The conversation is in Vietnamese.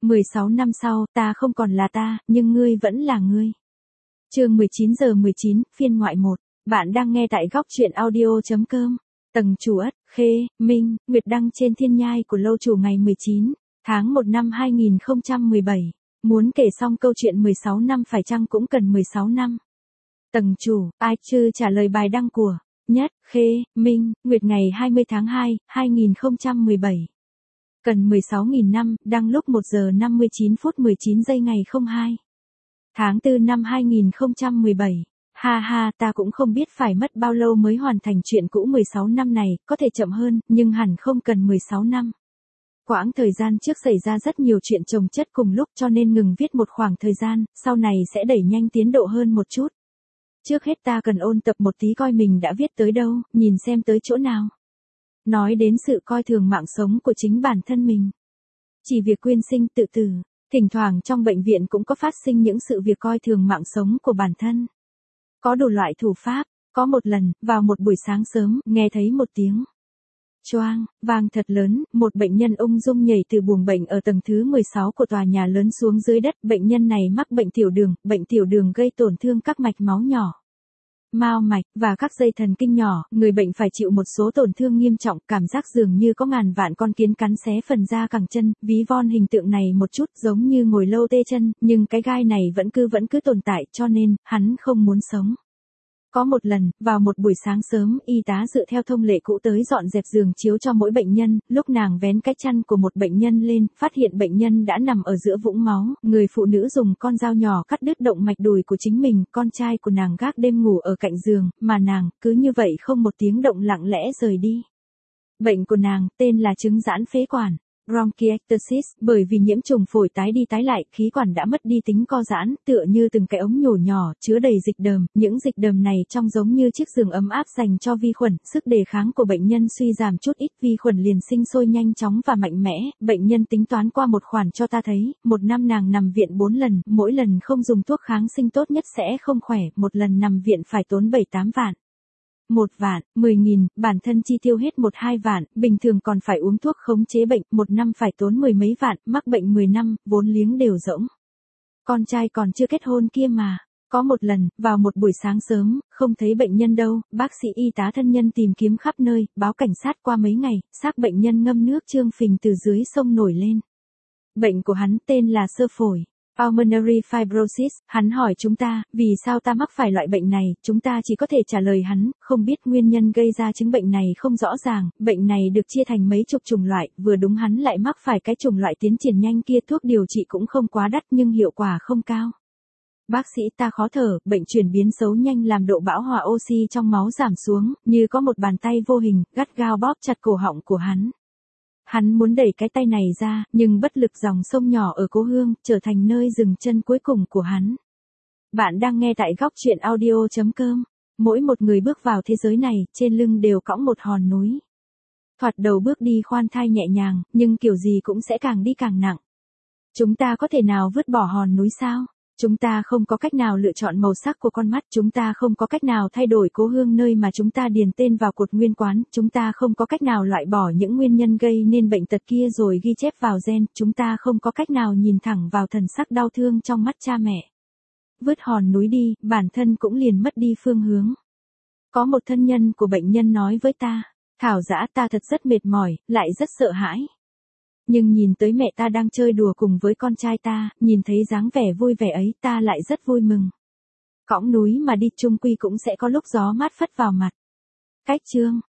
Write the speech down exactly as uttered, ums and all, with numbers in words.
mười sáu năm sau, ta không còn là ta, nhưng ngươi vẫn là ngươi. Chương mười chín giờ mười chín, phiên ngoại một. Bạn đang nghe tại góc truyện audio chấm com. Tầng Chủ Ất, Khê, Minh, Nguyệt đăng trên thiên nhai của lâu chủ ngày mười chín tháng một năm hai nghìn không trăm mười bảy. Muốn kể xong câu chuyện mười sáu năm phải chăng cũng cần mười sáu năm. Tầng chủ, ai chư trả lời bài đăng của Nhất, Khê, Minh, Nguyệt ngày hai mươi tháng hai, hai nghìn không trăm mười bảy. Cần mười sáu nghìn năm, đăng lúc một giờ năm mươi chín phút mười chín giây ngày không hai. Tháng tư năm hai nghìn không trăm mười bảy. Ha ha, ta cũng không biết phải mất bao lâu mới hoàn thành chuyện cũ mười sáu năm này, có thể chậm hơn, nhưng hẳn không cần mười sáu năm. Quãng thời gian trước xảy ra rất nhiều chuyện chồng chất cùng lúc cho nên ngừng viết một khoảng thời gian, sau này sẽ đẩy nhanh tiến độ hơn một chút. Trước hết ta cần ôn tập một tí coi mình đã viết tới đâu, nhìn xem tới chỗ nào. Nói đến sự coi thường mạng sống của chính bản thân mình. Chỉ việc quyên sinh tự tử, thỉnh thoảng trong bệnh viện cũng có phát sinh những sự việc coi thường mạng sống của bản thân. Có đủ loại thủ pháp, có một lần, vào một buổi sáng sớm, nghe thấy một tiếng choang, vang thật lớn, một bệnh nhân ung dung nhảy từ buồng bệnh ở tầng thứ mười sáu của tòa nhà lớn xuống dưới đất. Bệnh nhân này mắc bệnh tiểu đường, bệnh tiểu đường gây tổn thương các mạch máu nhỏ, mao mạch, và các dây thần kinh nhỏ, người bệnh phải chịu một số tổn thương nghiêm trọng, cảm giác dường như có ngàn vạn con kiến cắn xé phần da cẳng chân, ví von hình tượng này một chút giống như ngồi lâu tê chân, nhưng cái gai này vẫn cứ vẫn cứ tồn tại cho nên, hắn không muốn sống. Có một lần, vào một buổi sáng sớm, y tá dựa theo thông lệ cũ tới dọn dẹp giường chiếu cho mỗi bệnh nhân, lúc nàng vén cái chăn của một bệnh nhân lên, phát hiện bệnh nhân đã nằm ở giữa vũng máu, người phụ nữ dùng con dao nhỏ cắt đứt động mạch đùi của chính mình, con trai của nàng gác đêm ngủ ở cạnh giường, mà nàng, cứ như vậy không một tiếng động lặng lẽ rời đi. Bệnh của nàng, tên là chứng giãn phế quản, bronchiectasis, bởi vì nhiễm trùng phổi tái đi tái lại, khí quản đã mất đi tính co giãn, tựa như từng cái ống nhổ nhỏ, chứa đầy dịch đờm, những dịch đờm này trông giống như chiếc giường ấm áp dành cho vi khuẩn, sức đề kháng của bệnh nhân suy giảm chút ít, vi khuẩn liền sinh sôi nhanh chóng và mạnh mẽ, bệnh nhân tính toán qua một khoản cho ta thấy, một năm nàng nằm viện bốn lần, mỗi lần không dùng thuốc kháng sinh tốt nhất sẽ không khỏe, một lần nằm viện phải tốn bảy tám vạn. Một vạn, mười nghìn, bản thân chi tiêu hết một hai vạn, bình thường còn phải uống thuốc khống chế bệnh, một năm phải tốn mười mấy vạn, mắc bệnh mười năm, vốn liếng đều rỗng. Con trai còn chưa kết hôn kia mà. Có một lần, vào một buổi sáng sớm, không thấy bệnh nhân đâu, bác sĩ y tá thân nhân tìm kiếm khắp nơi, báo cảnh sát qua mấy ngày, xác bệnh nhân ngâm nước trương phình từ dưới sông nổi lên. Bệnh của hắn tên là xơ phổi. Pulmonary fibrosis, hắn hỏi chúng ta, vì sao ta mắc phải loại bệnh này, chúng ta chỉ có thể trả lời hắn, không biết nguyên nhân gây ra chứng bệnh này không rõ ràng, bệnh này được chia thành mấy chục chủng loại, vừa đúng hắn lại mắc phải cái chủng loại tiến triển nhanh kia, thuốc điều trị cũng không quá đắt nhưng hiệu quả không cao. Bác sĩ ta khó thở, bệnh chuyển biến xấu nhanh làm độ bão hòa oxy trong máu giảm xuống, như có một bàn tay vô hình, gắt gao bóp chặt cổ họng của hắn. Hắn muốn đẩy cái tay này ra, nhưng bất lực dòng sông nhỏ ở Cố Hương, trở thành nơi dừng chân cuối cùng của hắn. Bạn đang nghe tại góc truyện audio chấm com. Mỗi một người bước vào thế giới này, trên lưng đều cõng một hòn núi. Thoạt đầu bước đi khoan thai nhẹ nhàng, nhưng kiểu gì cũng sẽ càng đi càng nặng. Chúng ta có thể nào vứt bỏ hòn núi sao? Chúng ta không có cách nào lựa chọn màu sắc của con mắt, chúng ta không có cách nào thay đổi Cố Hương nơi mà chúng ta điền tên vào cột nguyên quán, chúng ta không có cách nào loại bỏ những nguyên nhân gây nên bệnh tật kia rồi ghi chép vào gen, chúng ta không có cách nào nhìn thẳng vào thần sắc đau thương trong mắt cha mẹ. Vứt hòn núi đi, bản thân cũng liền mất đi phương hướng. Có một thân nhân của bệnh nhân nói với ta, Thảo Dã, ta thật rất mệt mỏi, lại rất sợ hãi. Nhưng nhìn tới mẹ ta đang chơi đùa cùng với con trai ta, nhìn thấy dáng vẻ vui vẻ ấy ta lại rất vui mừng. Cõng núi mà đi chung quy cũng sẽ có lúc gió mát phất vào mặt. Cách chương,